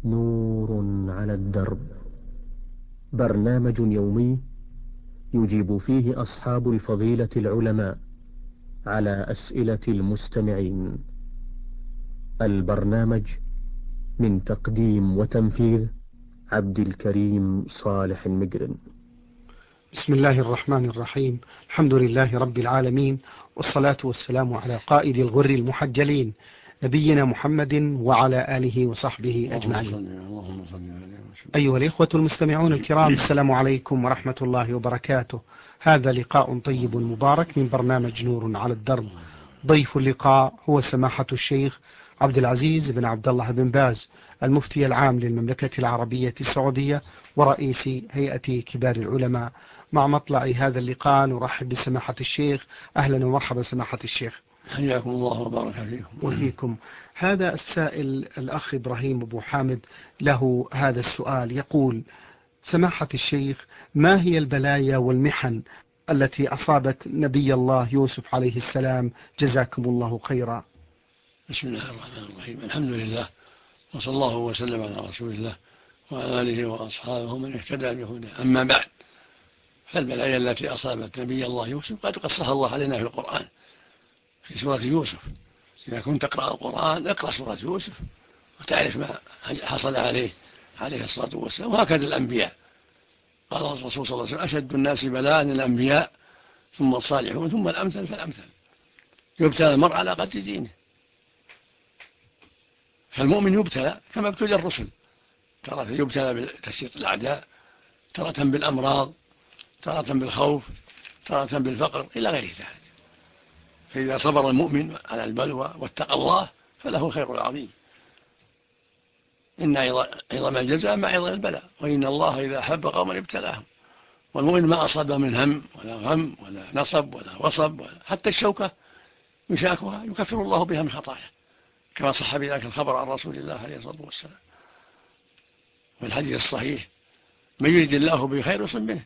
نور على الدرب، برنامج يومي يجيب فيه أصحاب الفضيلة العلماء على أسئلة المستمعين. البرنامج من تقديم وتنفيذ عبد الكريم صالح المقرن. بسم الله الرحمن الرحيم. الحمد لله رب العالمين، والصلاة والسلام على قائد الغر المحجلين نبينا محمد وعلى آله وصحبه أجمعين. أيها الإخوة المستمعون الكرام، السلام عليكم ورحمة الله وبركاته. هذا لقاء طيب مبارك من برنامج نور على الدرب. ضيف اللقاء هو سماحة الشيخ عبد العزيز بن عبد الله بن باز، المفتي العام للمملكة العربية السعودية ورئيس هيئة كبار العلماء. مع مطلع هذا اللقاء نرحب بسماحة الشيخ. أهلا ومرحبا سماحة الشيخ. حياكم الله وبارك فيكم. وفيكم. هذا السائل الأخ إبراهيم أبو حامد له هذا السؤال، يقول: سماحة الشيخ، ما هي البلايا والمحن التي أصابت نبي الله يوسف عليه السلام؟ جزاكم الله خيرا. بسم الله الرحمن الرحيم. الحمد لله، وصلى الله وسلم على رسول الله وعلى آله وأصحابه من اهتدى بهداه. أما بعد، فالبلايا التي أصابت نبي الله يوسف قد قصها الله علينا في القرآن في سورة يوسف. إذا كنت تقرأ القرآن اقرأ سورة يوسف وتعرف ما حصل عليه الصلاة والسلام. وهكذا الأنبياء، قال الرسول صلى الله عليه وسلم: أشد الناس بلاء الأنبياء ثم الصالحون ثم الأمثل فالأمثل. يبتلى المرء على قدر دينه، فالمؤمن يبتلى كما ابتلى الرسل، ترى يبتلى بتسييط الأعداء، ترى بالأمراض، ترى بالخوف، ترى بالفقر، إلى غير ذلك. فإذا صبر المؤمن على البلوى واتقى الله فله خير عظيم. إن عظم الجزاء مع عظم البلاء، وإن الله إذا أحب قوما ابتلاهم. والمؤمن ما أصاب من هم ولا غم ولا نصب ولا وصب حتى الشوكة يشاكها يكفر الله بها من خطاياه، كما صح بذلك الخبر عن رسول الله عليه الصلاة والسلام. والحديث الصحيح: من يريد الله به خير يصب منه.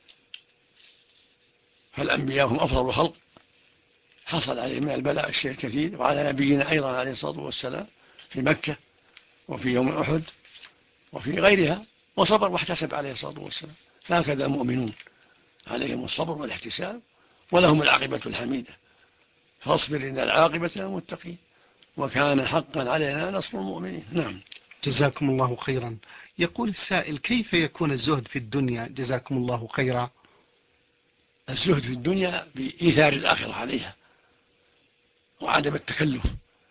فالأنبياء هم أفضل الخلق، حصل عليهم من البلاء الشيء الكثير، وعلى نبينا أيضا عليه الصلاة والسلام في مكة وفي يوم أحد وفي غيرها، وصبر واحتسب عليه الصلاة والسلام. فهكذا المؤمنون عليهم الصبر والاحتساب، ولهم العاقبة الحميدة. فاصبر إن العاقبة للمتقين، وكان حقا علينا نصر المؤمنين. نعم. جزاكم الله خيرا. يقول السائل: كيف يكون الزهد في الدنيا؟ جزاكم الله خيرا. الزهد في الدنيا بإيثار الآخرة عليها وعدم التكلف،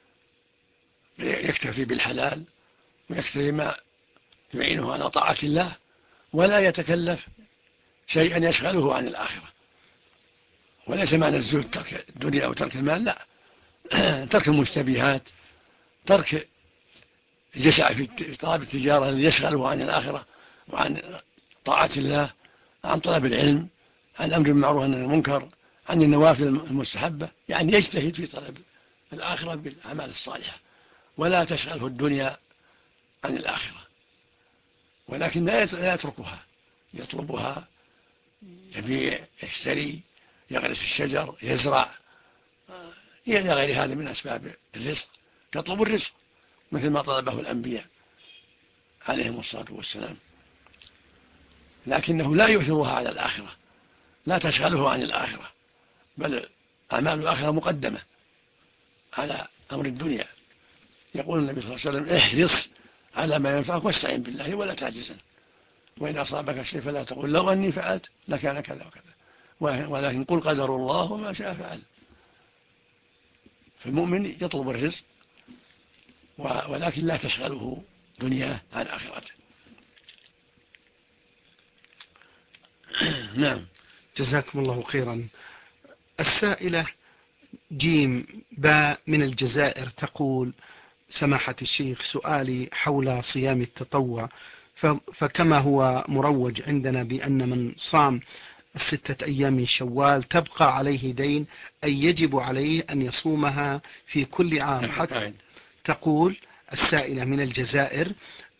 يكتفي بالحلال ويكتفي ما يعينه على طاعة الله، ولا يتكلف شيئا يشغله عن الآخرة. وليس معنى الزهد ترك الدنيا أو ترك المال، لا، ترك المشتبهات، ترك الجشع في طلب التجارة الذي يشغله عن الآخرة وعن طاعة الله، عن طلب العلم، عن الأمر بالمعروف والنهي عن المنكر، عن النوافل المستحبة. يعني يجتهد في طلب الآخرة بالأعمال الصالحة، ولا تشغله الدنيا عن الآخرة. ولكن لا يتركها، يطلبها، يبيع، يشتري، يغرس الشجر، يزرع، إلى غير هذا من أسباب الرزق. يطلب الرزق مثل ما طلبه الأنبياء عليهم الصلاة والسلام، لكنه لا يؤثرها على الآخرة، لا تشغله عن الآخرة، بل أعمال الآخرة مقدمة على أمر الدنيا. يقول النبي صلى الله عليه وسلم: احرص على ما ينفعك واستعن بالله ولا تعجزا، وإن أصابك شيء فلا تقول لو أني فعلت لكان كذا وكذا، ولكن قل قدر الله وما شاء فعل. فالمؤمن يطلب الرزق، ولكن لا تشغله دنياه عن آخرته. نعم. جزاكم الله خيرا. السائلة جيم باء من الجزائر تقول: سماحة الشيخ، سؤالي حول صيام التطوع، فكما هو مروج عندنا بأن من صام 6 أيام من شوال تبقى عليه دين، أي يجب عليه أن يصومها في كل عام. حتى تقول السائلة من الجزائر: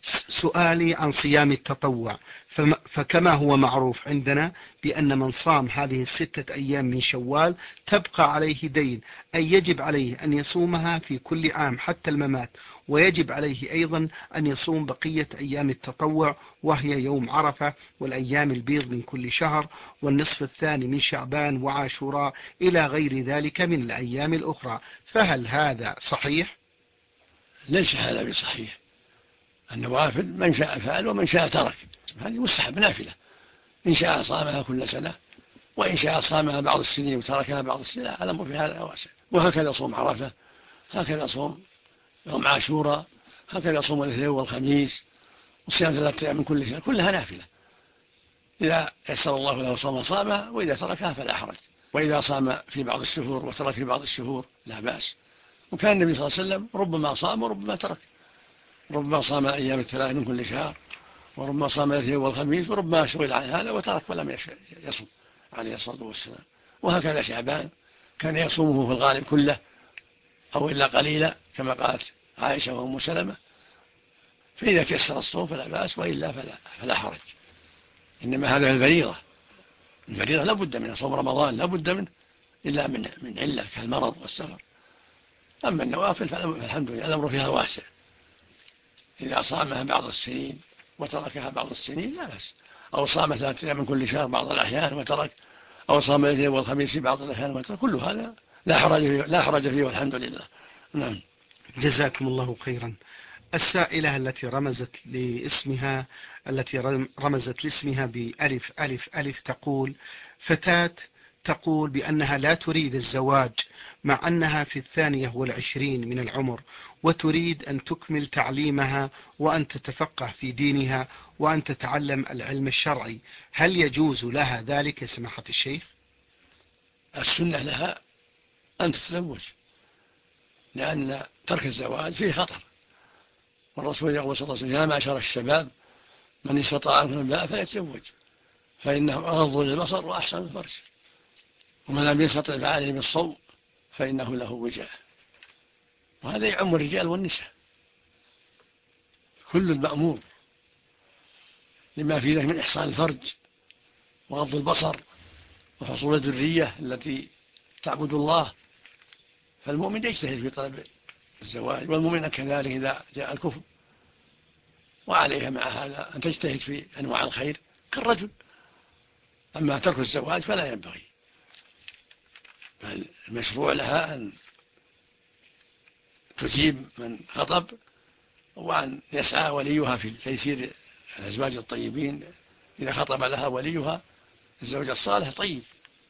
سؤالي عن صيام التطوع، فكما هو معروف عندنا بأن من صام هذه 6 أيام من شوال تبقى عليه دين، أي يجب عليه أن يصومها في كل عام حتى الممات، ويجب عليه أيضا أن يصوم بقية أيام التطوع وهي يوم عرفة والأيام البيض من كل شهر والنصف الثاني من شعبان وعاشوراء إلى غير ذلك من الأيام الأخرى، فهل هذا صحيح؟ ليس هذا بصحيح. النوافل من شاء فعل ومن شاء ترك، هذه مستحب نافلة، إن شاء صامها كل سنة وإن شاء صامها بعض السنين وتركها بعض السنين، الأمر في هذا واسع. وهكذا صوم عرفة، هكذا صوم يوم عاشوراء، هكذا صوم الاثنين والخميس، وصيام 3 أيام من كل شهر، كلها نافلة. إذا يسر الله له صوم صامها، وإذا تركها فلا حرج. وإذا صام في بعض الشهور وترك في بعض الشهور لا بأس. وكان النبي صلى الله عليه وسلم ربما صام وربما ترك، ربما صام الأيام 3 من كل شهر، وربما صام الاثنين والخميس، وربما شغل عن هذا وترك ولم يصم عليه الصلاة والسلام. وهكذا شعبان كان يصومه في الغالب كله أو إلا قليلا كما قالت عائشة وأم سلمة. فإذا تيسر الصوم فلا بأس، وإلا فلا حرج. إنما هذا الفريضة لا بد منه، صوم رمضان لا بد منه إلا من علة كالمرض والسفر. أما النوافل فالحمد لله الأمر فيها واسع، إذا صامها بعض السنين وتركها بعض السنين لا بأس، أو صام 3 أيام من كل شهر بعض الأحيان وترك، أو صام الاثنين والخميس في بعض الأحيان وترك، كل هذا لا حرج فيه والحمد لله. نعم. جزاكم الله خيرا. السائلة التي رمزت لاسمها بألف ألف ألف تقول: فتاة تقول بأنها لا تريد الزواج مع أنها في 22 من العمر، وتريد أن تكمل تعليمها وأن تتفقه في دينها وأن تتعلم العلم الشرعي، هل يجوز لها ذلك يا سماحة الشيخ؟ السنة لها أن تتزوج، لأن ترك الزواج فيه خطر، والرسول يقول صلى الله عليه وسلم: يا معشر الشباب من استطاع منكم الباء فليتزوج فإنه أغض للبصر وأحسن الفرج، ومن لم يستطع فعليه بالصوم فإنه له وجاء. وهذا يعم الرجال والنساء، كل المأمور لما في ذلك من إحصان الفرج وغض البصر وحصول الذرية التي تعبد الله. فالمؤمن يجتهد في طلب الزواج، والمؤمن كذلك إذا جاء الكفر، وعليها مع هذا أن تجتهد في أنواع الخير كالرجل. أما ترك الزواج فلا ينبغي، بل المشروع لها أن تجيب من خطب، وأن يسعى وليها في تيسير الأزواج الطيبين. إذا خطب لها وليها الزوج الصالح طيب،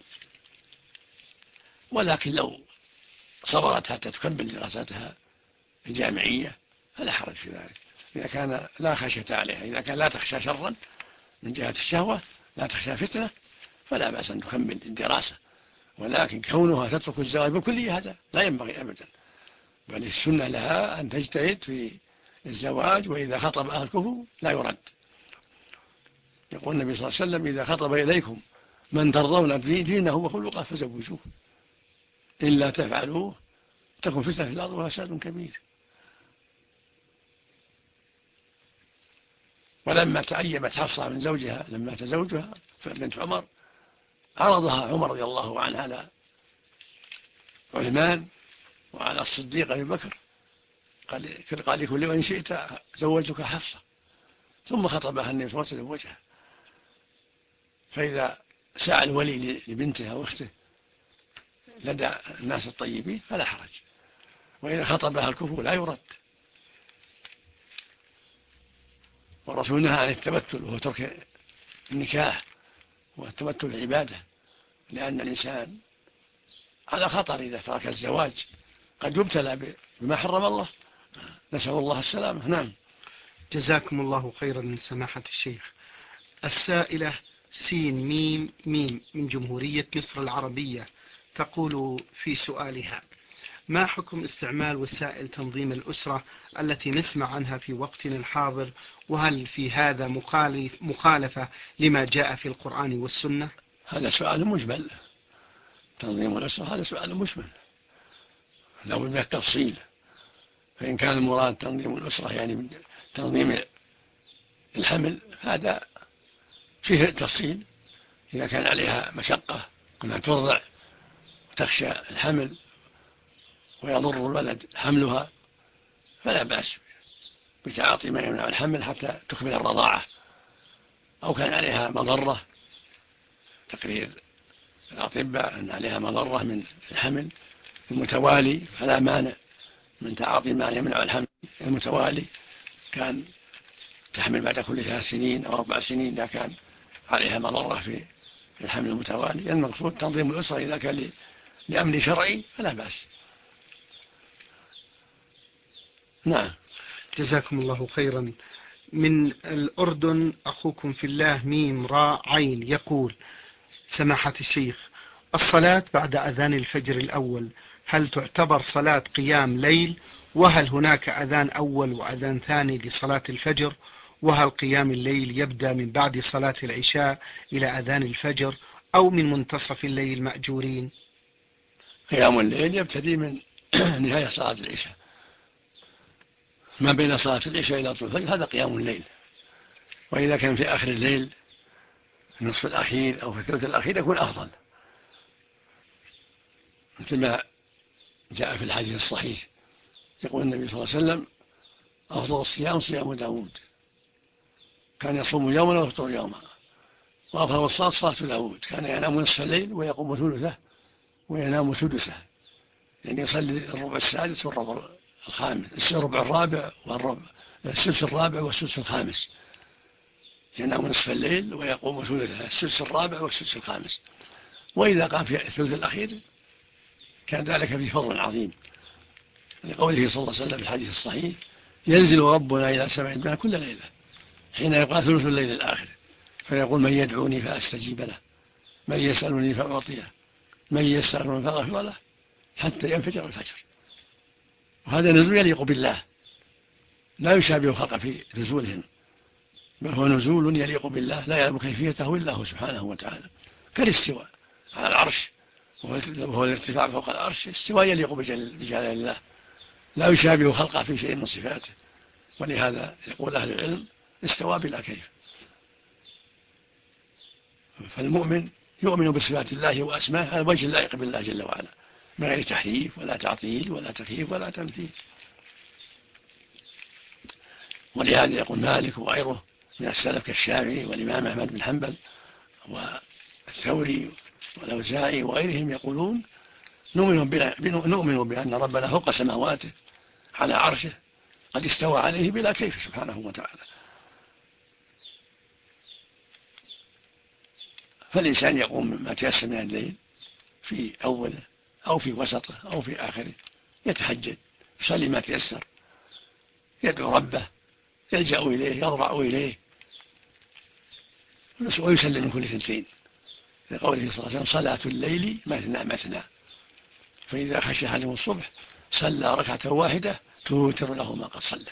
ولكن لو صبرت حتى تكمل دراساتها الجامعية فلا حرج في ذلك، إذا كان لا خشية عليها، إذا كان لا تخشى شرا من جهة الشهوة، لا تخشى فتنة، فلا بأس أن تكمل الدراسة. ولكن كونها تترك الزواج بالكلية هذا لا ينبغي أبدا، بل السنة لها أن تجتهد في الزواج، وإذا خطب أهل الكفر لا يرد. يقول النبي صلى الله عليه وسلم: إذا خطب إليكم من ترضون دينه وخلقه فزوجوه، إلا تفعلوه تكن فتنة في الأرض وفساد كبير. ولما تأيمت حفصة من زوجها لما تزوجها بنت عمر، عرضها عمر رضي الله عنه على عثمان وعلى الصديق أبي بكر، قال لكل وإن شئت زوجتك حفصة، ثم خطبها النبي صلى الله عليه وسلم وجهها. فإذا سعى الولي لبنته واخته لدى الناس الطيبين فلا حرج، وإذا خطبها الكفر لا يرد. والرسول نهى عن التبتل، وهو ترك النكاح والتبتل عبادة، لأن الإنسان على خطر إذا ترك الزواج، قد يبتلى بما حرم الله، نسأل الله السلامة. نعم. جزاكم الله خيرا من سماحة الشيخ. السائلة سين ميم ميم من جمهورية مصر العربية تقول في سؤالها: ما حكم استعمال وسائل تنظيم الأسرة التي نسمع عنها في وقتنا الحاضر، وهل في هذا مخالفة لما جاء في القرآن والسنة؟ هذا سؤال مجمل، تنظيم الأسرة هذا سؤال مجمل لا بد من التفصيل. فإن كان المراد تنظيم الأسرة يعني تنظيم الحمل هذا فيه تفصيل، إذا كان عليها مشقة أنها ترضع وتخشى الحمل ويضر الولد حملها فلا بأس بتعاطي ما يمنع الحمل حتى تكمل الرضاعة، أو كان عليها مضرة، تقرير الأطباء أن عليها مضرة من الحمل المتوالي فلا مانع من تعاطي ما يمنع الحمل المتوالي، كان تحمل بعد كل 3 سنين أو 4 سنين إذا كان عليها مضرة في الحمل المتوالي. المقصود تنظيم الأسرة إذا كان لأمر شرعي فلا بأس. نعم. جزاكم الله خيرا. من الأردن أخوكم في الله ميم راء عين يقول: سماحة الشيخ، الصلاة بعد أذان الفجر الأول هل تعتبر صلاة قيام ليل؟ وهل هناك أذان أول وأذان ثاني لصلاة الفجر؟ وهل قيام الليل يبدأ من بعد صلاة العشاء إلى أذان الفجر أو من منتصف الليل مأجورين؟ قيام الليل يبتدي من نهاية صلاة العشاء، ما بين صلاة العشاء إلى طلوع الفجر هذا قيام الليل. وإذا كان في آخر الليل في النصف الأخير أو في الثلث الأخير يكون أفضل، مثل ما جاء في الحديث الصحيح يقول النبي صلى الله عليه وسلم: أفضل الصيام صيام داود، كان يصوم يوما ويفطر يوما. وأفضل الصلاة صلاة داود، كان ينام نصف الليل ويقوم ثلثه وينام سدسه، يعني يصلي الربع السادس والربع الخامس، الربع الرابع والربع السدس الرابع والسدس الخامس، ينام نصف الليل ويقوم ثلثه، السدس الرابع والسدس الخامس. وإذا قام في الثلث الأخير كان ذلك في فضل عظيم، لقوله صلى الله عليه وسلم في الحديث الصحيح: ينزل ربنا إلى سماء الدنيا كل ليلة حين يقال ثلث الليل الآخر، فيقول: من يدعوني فأستجيب له، من يسألني فأعطيه، من يسألني فأغفر له، حتى ينفجر الفجر. وهذا نزول يليق بالله، لا يشابه الخلق في نزولهم، بل هو نزول يليق بالله لا يعلم كيفيته إلا هو سبحانه وتعالى، كالاستواء على العرش وهو الارتفاع فوق العرش، استواء يليق بجلال الله، لا يشابه خلقه في شيء من صفاته. ولهذا يقول أهل العلم: استوى بلا كيف. فالمؤمن يؤمن بصفات الله وأسمائه على وجه اللائق بالله جل وعلا، من غير تحريف ولا تعطيل ولا تكييف ولا تمثيل. ولهذا يقول مالك وغيره من السلف كالشافعي والإمام أحمد بن حنبل والثوري والأوزاعي وغيرهم يقولون: نؤمن بأن ربنا فوق سماواته على عرشه قد استوى عليه بلا كيف سبحانه وتعالى. فالإنسان يقوم ما تيسر من الليل في أوله أو في وسطه أو في آخره، يتهجد، يصلي ما تيسر، يدعو ربه، يلجأ إليه، يضرع إليه، ويسلم من كل 2، لقوله صلى الله عليه وسلم: صلاة الليل مثنى مثنى، فإذا خشي أحدهم الصبح صلى ركعة واحدة توتر له ما قد صلى.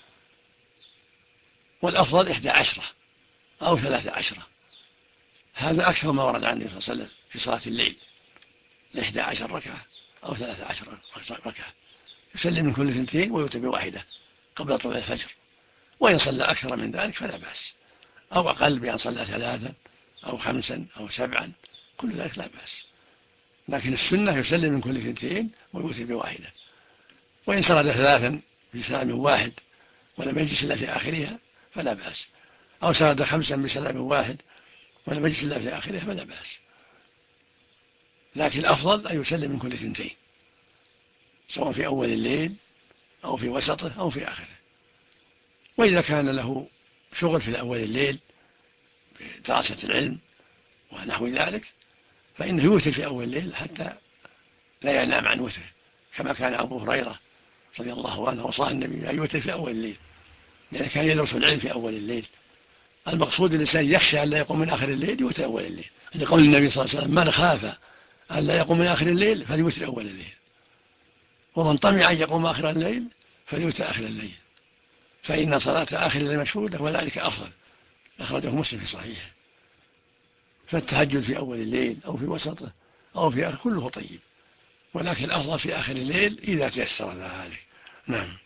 والأفضل 11 أو 13، هذا أكثر ما ورد عن النبي صلى الله عليه وسلم في صلاة الليل، 11 ركعة أو 13 ركعة، يسلم من كل 2 ويوتر بواحدة قبل طلوع الفجر. وإن صلى أكثر من ذلك فلا بأس، أو أقل بأن صلى 3 أو 5 أو 7، كل ذلك لا بأس، لكن السنة يسلم من كل 2 ويوتر بواحدة. وإن سرد 3 بسلام واحد ولم يجلس إلا في آخرها فلا بأس، أو سرد 5 بسلام واحد ولم يجلس إلا في آخرها فلا بأس، لكن الأفضل أن يسلم من كل 2، سواء في أول الليل أو في وسطه أو في آخره. وإذا كان له شغل في أول الليل بدراسة العلم ونحو ذلك فإنه يوتر في أول الليل حتى لا ينام عن وتره، كما كان أبو هريرة رضي الله عنه وصاه النبي أن يوتر في أول الليل، لأنه كان يدرس العلم في أول الليل. المقصود الإنسان يخشى أن لا يقوم من آخر الليل يوتر أول الليل، لقول النبي صلى الله عليه وسلم: من خاف أن لا يقوم من آخر الليل فليوتر أول الليل، ومن طمع أن يقوم آخر الليل فليوتر آخر الليل، فإن صلاة آخر الليل مشهودة وذلك أفضل. أخرجه مسلم في صحيحه. فالتهجد في أول الليل أو في وسطه أو في آخر كله طيب، ولكن الأفضل في آخر الليل إذا تيسر ذلك. نعم.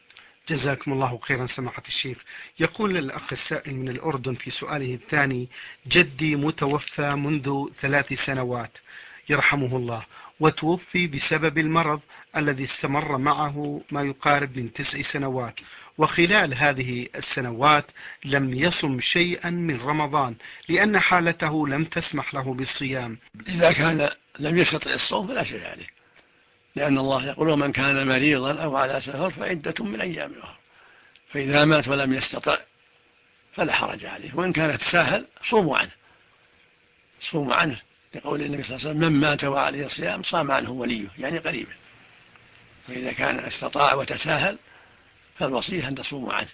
جزاكم الله خيرا سماحة الشيخ. يقول الأخ السائل من الأردن في سؤاله الثاني: جدي متوفى منذ 3 سنوات يرحمه الله، وتوفي بسبب المرض الذي استمر معه ما يقارب من 9 سنوات، وخلال هذه السنوات لم يصم شيئا من رمضان لأن حالته لم تسمح له بالصيام. إذا كان لم يستطع الصوم فلا شيء عليه، لأن الله يقول: ومن كان مريضا أو على سفر فعدة من أيام أخرى. فإذا مات ولم يستطع فلا حرج عليه، وإن كانت سهل صوموا عنه لقول النبي صلى الله عليه وسلم: من مات وعليه صيام صام عنه وليه، يعني قريبا. فإذا كان استطاع وتساهل فالوصية أن تصوموا عنه،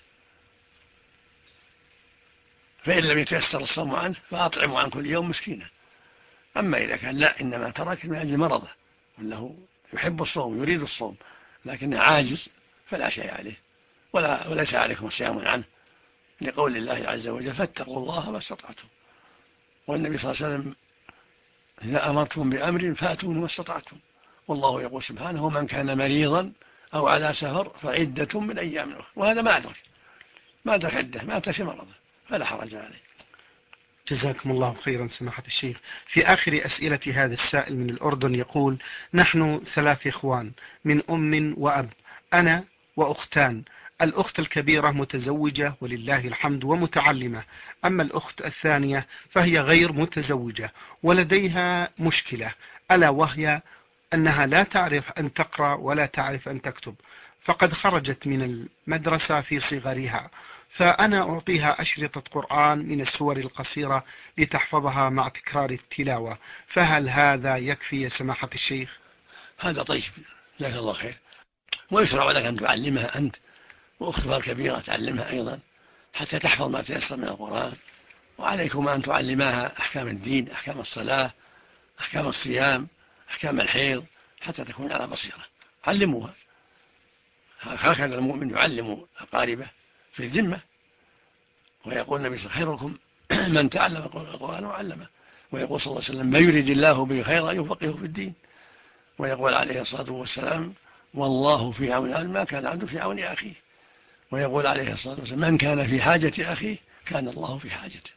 فإن لم يتيسر الصوم عنه فأطعموا عن كل يوم مسكينا. أما إذا كان لا، إنما ترك من أجل مرضه وأنه يحب الصوم يريد الصوم لكنه عاجز فلا شيء عليه، وليس عليكم صيام عنه، لقول الله عز وجل: فاتقوا الله ما استطعتم. والنبي صلى الله عليه وسلم: إذا أمرتم بأمر فأتوا ما استطعتم. والله يقول سبحانه: ومن كان مريضا أو على سفر فعدة من أيام أخرى. وهذا ما أدرك عدة، ما في مرضه، فلا حرج عليه. جزاكم الله خيرا سماحة الشيخ. في آخر أسئلة هذا السائل من الأردن يقول: نحن 3 إخوان من أم وأب، أنا وأختان. الأخت الكبيرة متزوجة ولله الحمد ومتعلمة، أما الأخت الثانية فهي غير متزوجة ولديها مشكلة، ألا وهي أنها لا تعرف أن تقرأ ولا تعرف أن تكتب، فقد خرجت من المدرسة في صغرها، فأنا أعطيها أشرطة قرآن من السور القصيرة لتحفظها مع تكرار التلاوة، فهل هذا يكفي يا سماحة الشيخ؟ هذا طيب، جزاك الله خير. ويشرع لك أن تعلمها أنت وأختها الكبيرة تعلمها أيضا حتى تحفظ ما تيسر من القرآن، وعليكم أن تعلماها أحكام الدين، أحكام الصلاة، أحكام الصيام، أحكام الحيض، حتى تكون على بصيرة. علموها، هكذا المؤمن يعلم أقاربه في الذمة. ويقول النبي صلى الله عليه وسلم: خيركم من تعلم القرآن وعلمه. ويقول صلى الله عليه وسلم: من يريد الله به خيرا يفقهه في الدين. ويقول عليه الصلاة والسلام: والله في عون ما كان العبد في عون أخيه. ويقول عليه الصلاة والسلام: من كان في حاجة أخيه كان الله في حاجته.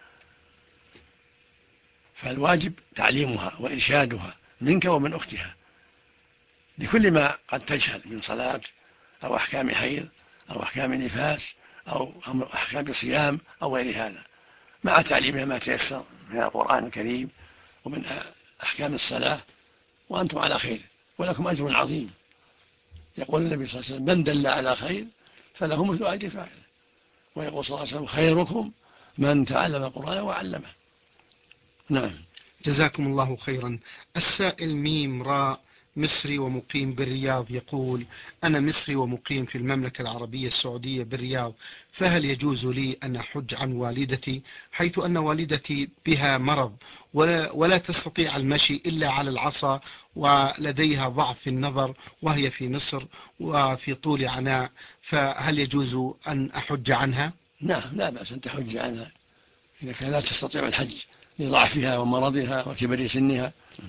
فالواجب تعليمها وإرشادها منك ومن أختها لكل ما قد تجهل من صلاة أو أحكام حيض أو أحكام نفاس أو أحكام صيام أو غير هذا، مع تعليمها ما تيسر من القرآن الكريم ومن أحكام الصلاة، وأنتم على خير ولكم أجر عظيم. يقول النبي صلى الله عليه وسلم: من دل على خير فله مثل أجر فاعله. ويقول صلى الله عليه وسلم: خيركم من تعلم القرآن وعلمه. نعم. جزاكم الله خيرا. السائل ميم راء مصري ومقيم بالرياض يقول: أنا مصري ومقيم في المملكة العربية السعودية بالرياض، فهل يجوز لي أن أحج عن والدتي، حيث أن والدتي بها مرض ولا تستطيع المشي إلا على العصا، ولديها ضعف في النظر، وهي في مصر وفي طول عناء، فهل يجوز أن أحج عنها؟ نعم، لا بأس أن تحج عنها إذا كان لا تستطيع الحج لضعفها ومرضها وكبر سنها.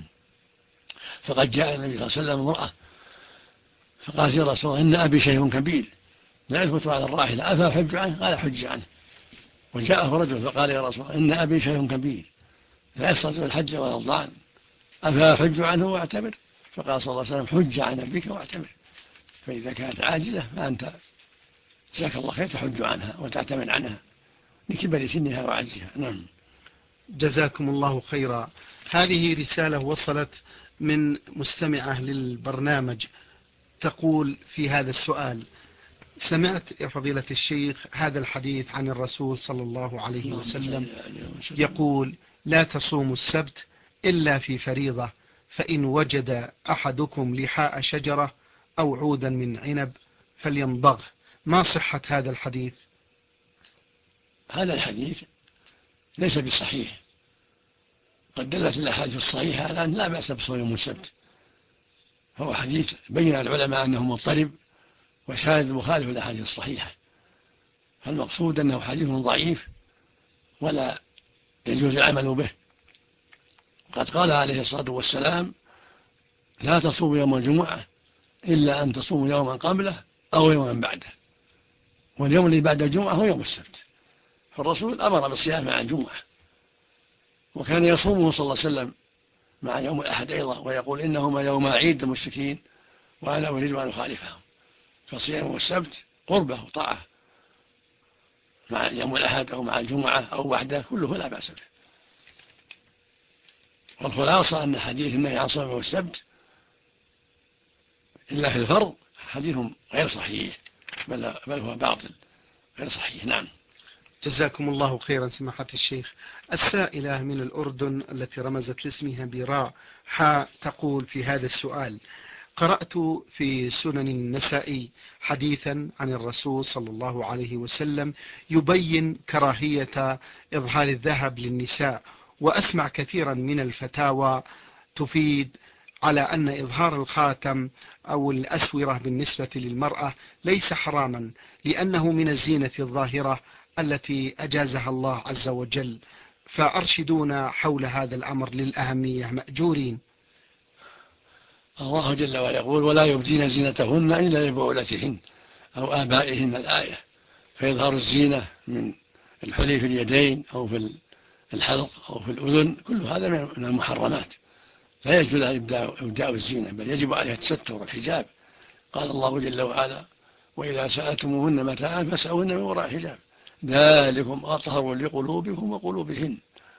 فقد جاء النبي صلى الله عليه وسلم امرأة فقالت: يا رسول الله، إن أبي شيخ كبير لا يثبت على الراحلة، أفأحج عنه؟ قال: حج عنه. وجاءه رجل فقال: يا رسول الله، إن أبي شيخ كبير لا يستطيع الحج ولا الضعن، أفأحج عنه واعتمر؟ فقال صلى الله عليه وسلم: حج عن أبيك واعتمر. فإذا كانت عاجزة فأنت جزاك الله خير تحج عنها وتعتمر عنها لكبر سنها وعجزها. نعم. جزاكم الله خيرا. هذه رسالة وصلت من مستمعة للبرنامج تقول في هذا السؤال: سمعت يا فضيلة الشيخ هذا الحديث عن الرسول صلى الله عليه وسلم يقول: لا تصوموا السبت إلا في فريضة، فإن وجد أحدكم لحاء شجرة أو عودا من عنب فليمضغه. ما صحة هذا الحديث؟ هذا الحديث ليس بالصحيح. قد دلت الأحاديث الصحيحة على أن لا بأس بصوم يوم السبت، فهو حديث بين العلماء أنه مضطرب وشاهد مخالف الأحاديث الصحيحة، فالمقصود أنه حديث ضعيف ولا يجوز العمل به. قد قال عليه الصلاة والسلام: لا تصوموا يوم الجمعة إلا أن تصوموا يوما قبله أو يوما بعده. واليوم اللي بعد الجمعة هو يوم السبت، فالرسول أمر بالصيام مع الجمعة، وكان يصومه صلى الله عليه وسلم مع يوم الأحد أيضا، ويقول إنهما يوم عيد المشركين وأنا أريد أن أخالفهم. فصيام السبت قربة وطاعة مع يوم الأحد أو مع الجمعة أو وحده كله لا بأس به. والخلاصة أن حديث النهي عن صوم السبت إلا في الفرض حديث غير صحيح، بل هو باطل غير صحيح. نعم. جزاكم الله خيرا سماحة الشيخ. السائلة من الأردن التي رمزت لاسمها براء تقول في هذا السؤال: قرأت في سنن النسائي حديثا عن الرسول صلى الله عليه وسلم يبين كراهية إظهار الذهب للنساء، وأسمع كثيرا من الفتاوى تفيد على أن إظهار الخاتم أو الأسورة بالنسبة للمرأة ليس حراما، لأنه من الزينة الظاهرة التي أجازها الله عز وجل، فأرشدونا حول هذا الأمر للأهمية مأجورين. الله جل وعلا يقول: ولا يبدين زينتهن إلا لبعولتهن أو آبائهن، الآية. فيظهر الزينة من الحلي في اليدين أو في الحلق أو في الأذن، كل هذا من المحرمات، لا يجوز إبداء الزينة، بل يجب عليها التستر والحجاب. قال الله جل وعلا: وإذا سألتموهن متاعا فاسألوهن من وراء حجاب ذلكم أطهر لقلوبكم وقلوبهن.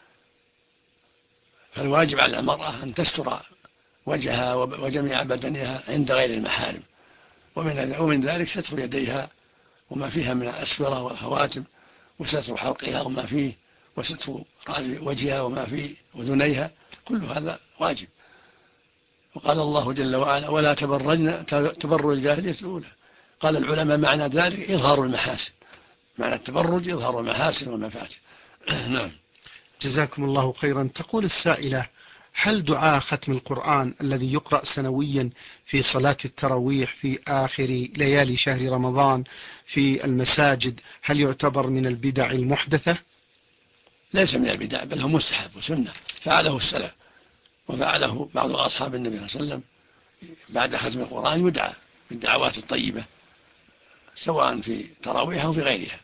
فالواجب على المرأة أن تستر وجهها وجميع بدنها عند غير المحارم، ومن ذلك ستر يديها وما فيها من الأسورة والخواتم، وستر حلقها وما فيه، وستر وجهها وما فيه أذنيها، كل هذا واجب. وقال الله جل وعلا: ولا تبرجن تبرج الجاهلية الأولى. قال العلماء معنى ذلك إظهار المحاسن، معنى التبرج إظهار المحاسن والمفاتن. نعم. جزاكم الله خيرا. تقول السائلة: هل دعاء ختم القرآن الذي يقرأ سنويا في صلاة التراويح في آخر ليالي شهر رمضان في المساجد هل يعتبر من البدع المحدثة؟ ليس من البدع، بل هو مستحب وسنة، فعله السلف وفعله بعض أصحاب النبي صلى الله عليه وسلم. بعد ختم القرآن يدعى بالدعوات الطيبة سواء في تراويح أو في غيرها.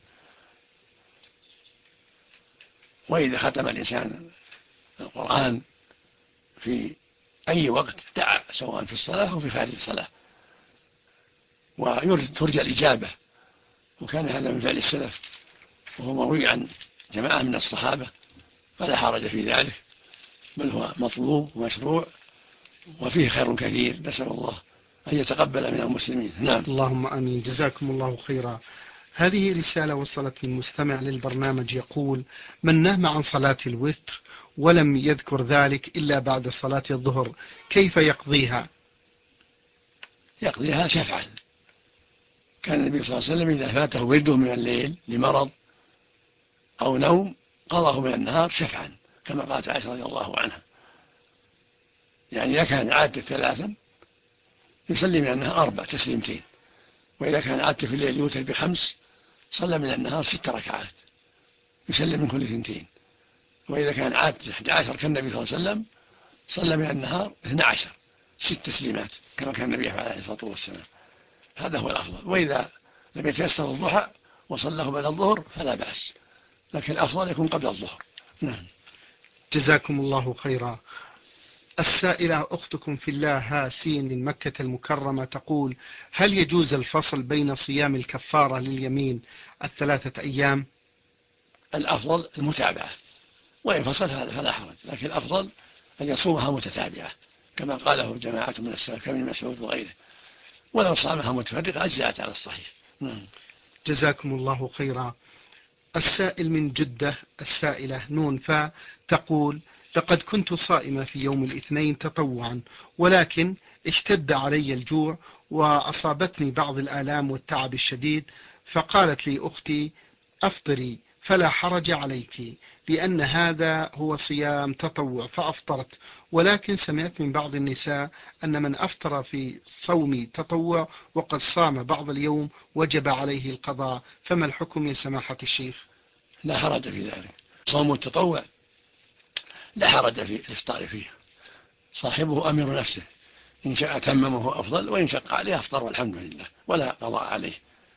وإذا ختم الإنسان القرآن في أي وقت دعا، سواء في الصلاة أو في خارج الصلاة، وترجى الإجابة، وكان هذا من فعل السلف وهو مروي عن جماعة من الصحابة، فلا حرج في ذلك، بل هو مطلوب ومشروع وفيه خير كثير، نسأل الله أن يتقبل من المسلمين. نعم. اللهم آمين. جزاكم الله خيرا. هذه رسالة وصلت من مستمع للبرنامج يقول: من نام عن صلاة الوتر ولم يذكر ذلك إلا بعد صلاة الظهر كيف يقضيها؟ يقضيها شفعا. كان النبي صلى الله عليه وسلم إذا فاته ورده من الليل لمرض أو نوم قضاه من النهار شفعا، كما قالت عائشة رضي الله عنها. يعني إذا كان عادة 3 يصلي من النهار 4 تسليمتين، وإذا كان عادة في الليل يوتر ب5 صلى من النهار 6 ركعات يسلم من كل 2. وإذا كان عادة 11 كالنبي صلى الله عليه وسلم صلى من النهار 12 6 تسليمات كما كان النبي عليه الصلاة والسلام. هذا هو الأفضل. وإذا لم يتيسر الضحى وصلاه بعد الظهر فلا بأس، لكن الأفضل يكون قبل الظهر. نعم. جزاكم الله خيرا. السائلة أختكم في الله هاسين من مكة المكرمة تقول: هل يجوز الفصل بين صيام الكفارة لليمين 3 أيام؟ الأفضل المتابعة، وإن فصل فلا حرج، لكن الأفضل أن يصومها متتابعة كما قاله جماعة من السلف كابن مسعود وغيره، ولو صامها متفرقة أجزأت على الصحيح. نعم. جزاكم الله خيرا. السائل من جدة السائلة نون فا تقول: لقد كنت صائمة في يوم الاثنين تطوعا، ولكن اشتد علي الجوع وأصابتني بعض الآلام والتعب الشديد، فقالت لي أختي: أفطري فلا حرج عليك، لأن هذا هو صيام تطوع، فأفطرت. ولكن سمعت من بعض النساء أن من أفطر في صوم تطوع وقد صام بعض اليوم وجب عليه القضاء، فما الحكم يا سماحة الشيخ؟ لا حرج في ذلك. صوم التطوع لا حرج في الإفطار فيه، صاحبه أمير نفسه، إن شاء تممه أفضل، وإن شق عليه أفطر والحمد لله ولا قضاء عليه.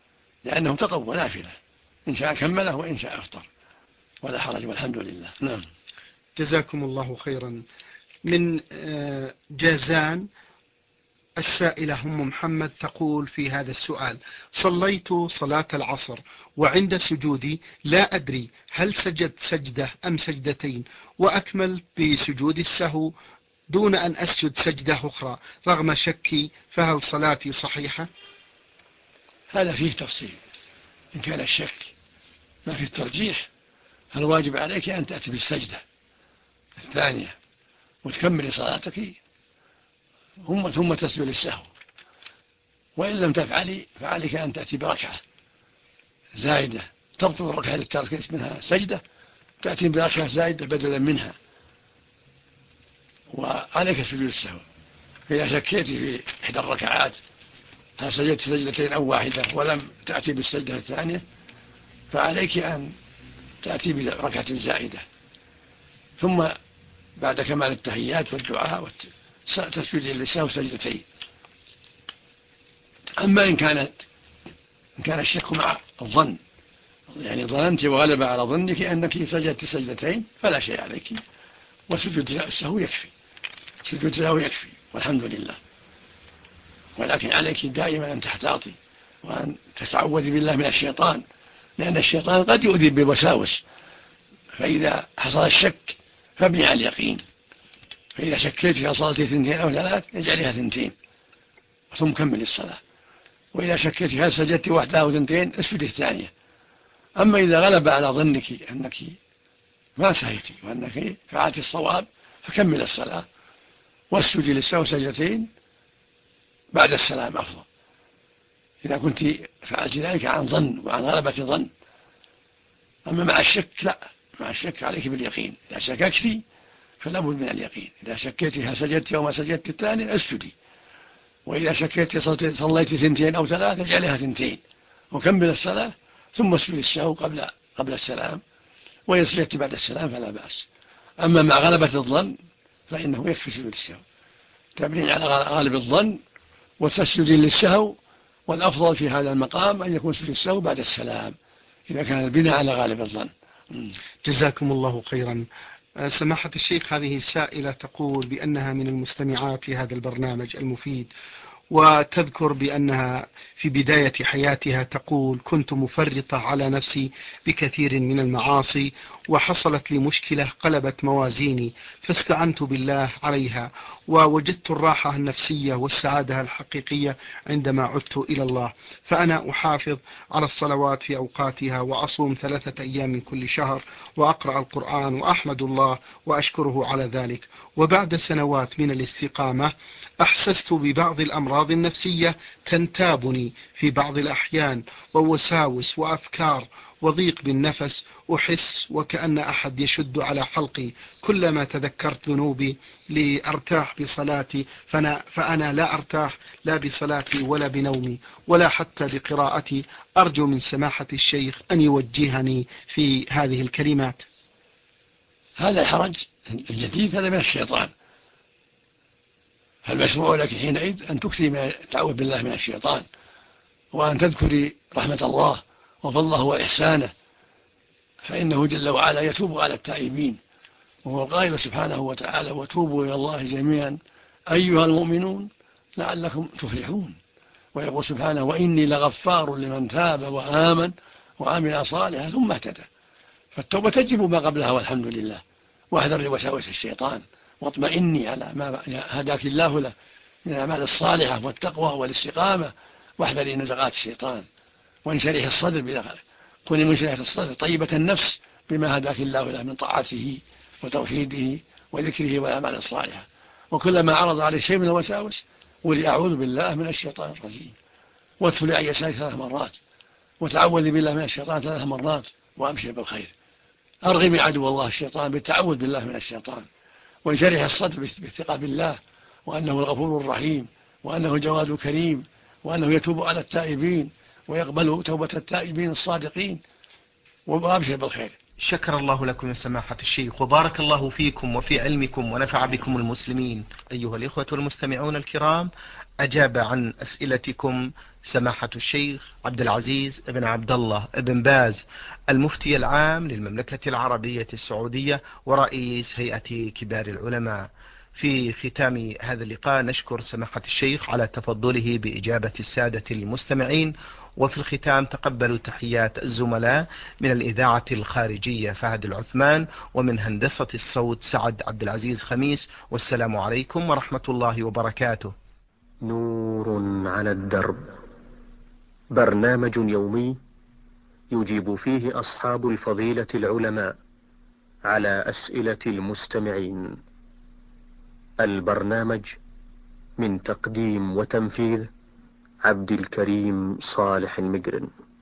لأنه تطوع نافلة، إن شاء كمله وإن شاء أفطر، ولا حرج والحمد لله. نعم. جزاكم الله خيرا. من جازان السائلة أم محمد تقول في هذا السؤال: صليت صلاة العصر وعند سجودي لا أدري هل سجدت سجدة أم سجدتين، وأكمل بسجود السهو دون أن أسجد سجدة أخرى رغم شكي، فهل صلاتي صحيحة؟ هذا فيه تفصيل. إن كان الشك ما في الترجيح فالواجب عليك أن تأتي بالسجدة الثانية وتكمل صلاتك ثم تسجد السهو. وإن لم تفعلي فعليك أن تأتي بركعة زائدة تبطل الركعة التي منها سجدة، تأتي بركعة زائدة بدلا منها، وعليك سجود السهو. فإذا شكيت في إحدى الركعات هل سجدت سجدتين أو واحدة ولم تأتي بالسجدة الثانية فعليك أن تأتي بركعة زائدة، ثم بعد كمال التحيات والدعاء تسجد للسهو سجدتين. أما إن كان الشك مع الظن، يعني ظننت وغلب على ظنك أنك سجدت سجدتين، فلا شيء عليك، وسجود السهو يكفي، سجود السهو يكفي والحمد لله. ولكن عليك دائما أن تحتاطي وأن تتعوذي بالله من الشيطان، لأن الشيطان قد يؤذي بالوساوس. فإذا حصل الشك فابني على اليقين، فإذا شكيت في صلاتي 2 أو 3 اجعلها 2 ثم كمل الصلاة. وإذا شكيت هل سجدت 1 أو 2 اسجد الثانية. أما إذا غلب على ظنك أنك ما سهيتي وأنك فعلت الصواب فكمل الصلاة واسجدي للسهو سجدتين بعد السلام أفضل، إذا كنت فعلت ذلك عن ظن وعن غلبة ظن. أما مع الشك لا، مع الشك عليك باليقين. إذا شككت فلا بد من اليقين. إذا شكيت هل سجدت أو ما سجدت الثانية اسجدي، وإذا شكيت صليت 2 أو 3 اجعلها 2 وكمل الصلاة ثم اسجد السهو قبل السلام، وإن سجدت بعد السلام فلا بأس. أما مع غلبة الظن فإنه يكفي سجود السهو، تبنين على غالب الظن وتسجد للسهو، والأفضل في هذا المقام أن يكون سجود السهو بعد السلام إذا كان البناء على غالب الظن. جزاكم الله خيرا. سماحة الشيخ، هذه السائلة تقول بأنها من المستمعات لهذا البرنامج المفيد، وتذكر بأنها في بداية حياتها تقول: كنت مفرطة على نفسي بكثير من المعاصي، وحصلت لي مشكلة قلبت موازيني، فاستعنت بالله عليها، ووجدت الراحة النفسية والسعادة الحقيقية عندما عدت إلى الله. فأنا أحافظ على الصلوات في أوقاتها، وأصوم 3 أيام من كل شهر، وأقرأ القرآن، وأحمد الله وأشكره على ذلك. وبعد سنوات من الاستقامة أحسست ببعض الأمراض النفسية تنتابني في بعض الأحيان، ووساوس وأفكار وضيق بالنفس، أحس وكأن أحد يشد على حلقي. كلما تذكرت ذنوبي لأرتاح بصلاتي فأنا لا أرتاح لا بصلاتي ولا بنومي ولا حتى بقراءتي. أرجو من سماحة الشيخ أن يوجهني في هذه الكلمات. هذا الحرج الجديد هذا من الشيطان، فالمشروع لك حينئذ أن تكثري من التعوذ بالله من الشيطان، وأن تذكري رحمة الله وفضله وإحسانه، فإنه جل وعلا يتوب على التائبين، وهو قائل سبحانه وتعالى: وتوبوا إلى الله جميعا أيها المؤمنون لعلكم تفلحون. ويقول سبحانه: وإني لغفار لمن تاب وآمن وعمل صالحا ثم اهتدى. فالتوبة تجب ما قبلها والحمد لله. واحذر وساوس الشيطان، واطمئني على ما هداك الله له من الأعمال الصالحة والتقوى والاستقامة، واحذري نزغات الشيطان، وانشرح الصدر كوني منشرحة الصدر طيبة النفس بما هداك الله له من طاعته وتوحيده وذكره والأعمال الصالحة. وكلما عرض عليه شيء من الوساوس قولي: أعوذ بالله من الشيطان الرجيم، وادخلي عن يسارك 3 مرات، وتعوذي بالله من الشيطان 3 مرات، وأبشر بالخير. أرغمي عدو الله الشيطان بالتعوذ بالله من الشيطان، وانشرح الصدر بالثقة بالله، وأنه الغفور الرحيم، وأنه الجواد الكريم، وأنه يتوب على التائبين ويقبل توبة التائبين الصادقين، وأبشر بالخير. شكر الله لكم يا سماحة الشيخ، وبارك الله فيكم وفي علمكم ونفع بكم المسلمين. أيها الإخوة المستمعون الكرام، أجاب عن أسئلتكم سماحة الشيخ عبد العزيز بن عبد الله بن باز، المفتي العام للمملكة العربية السعودية ورئيس هيئة كبار العلماء. في ختام هذا اللقاء نشكر سماحة الشيخ على تفضله بإجابة السادة المستمعين، وفي الختام تقبلوا تحيات الزملاء من الإذاعة الخارجية فهد العثمان، ومن هندسة الصوت سعد عبد العزيز خميس، والسلام عليكم ورحمة الله وبركاته. نور على الدرب، برنامج يومي يجيب فيه أصحاب الفضيلة العلماء على أسئلة المستمعين. البرنامج من تقديم وتنفيذ عبد الكريم صالح المقرن.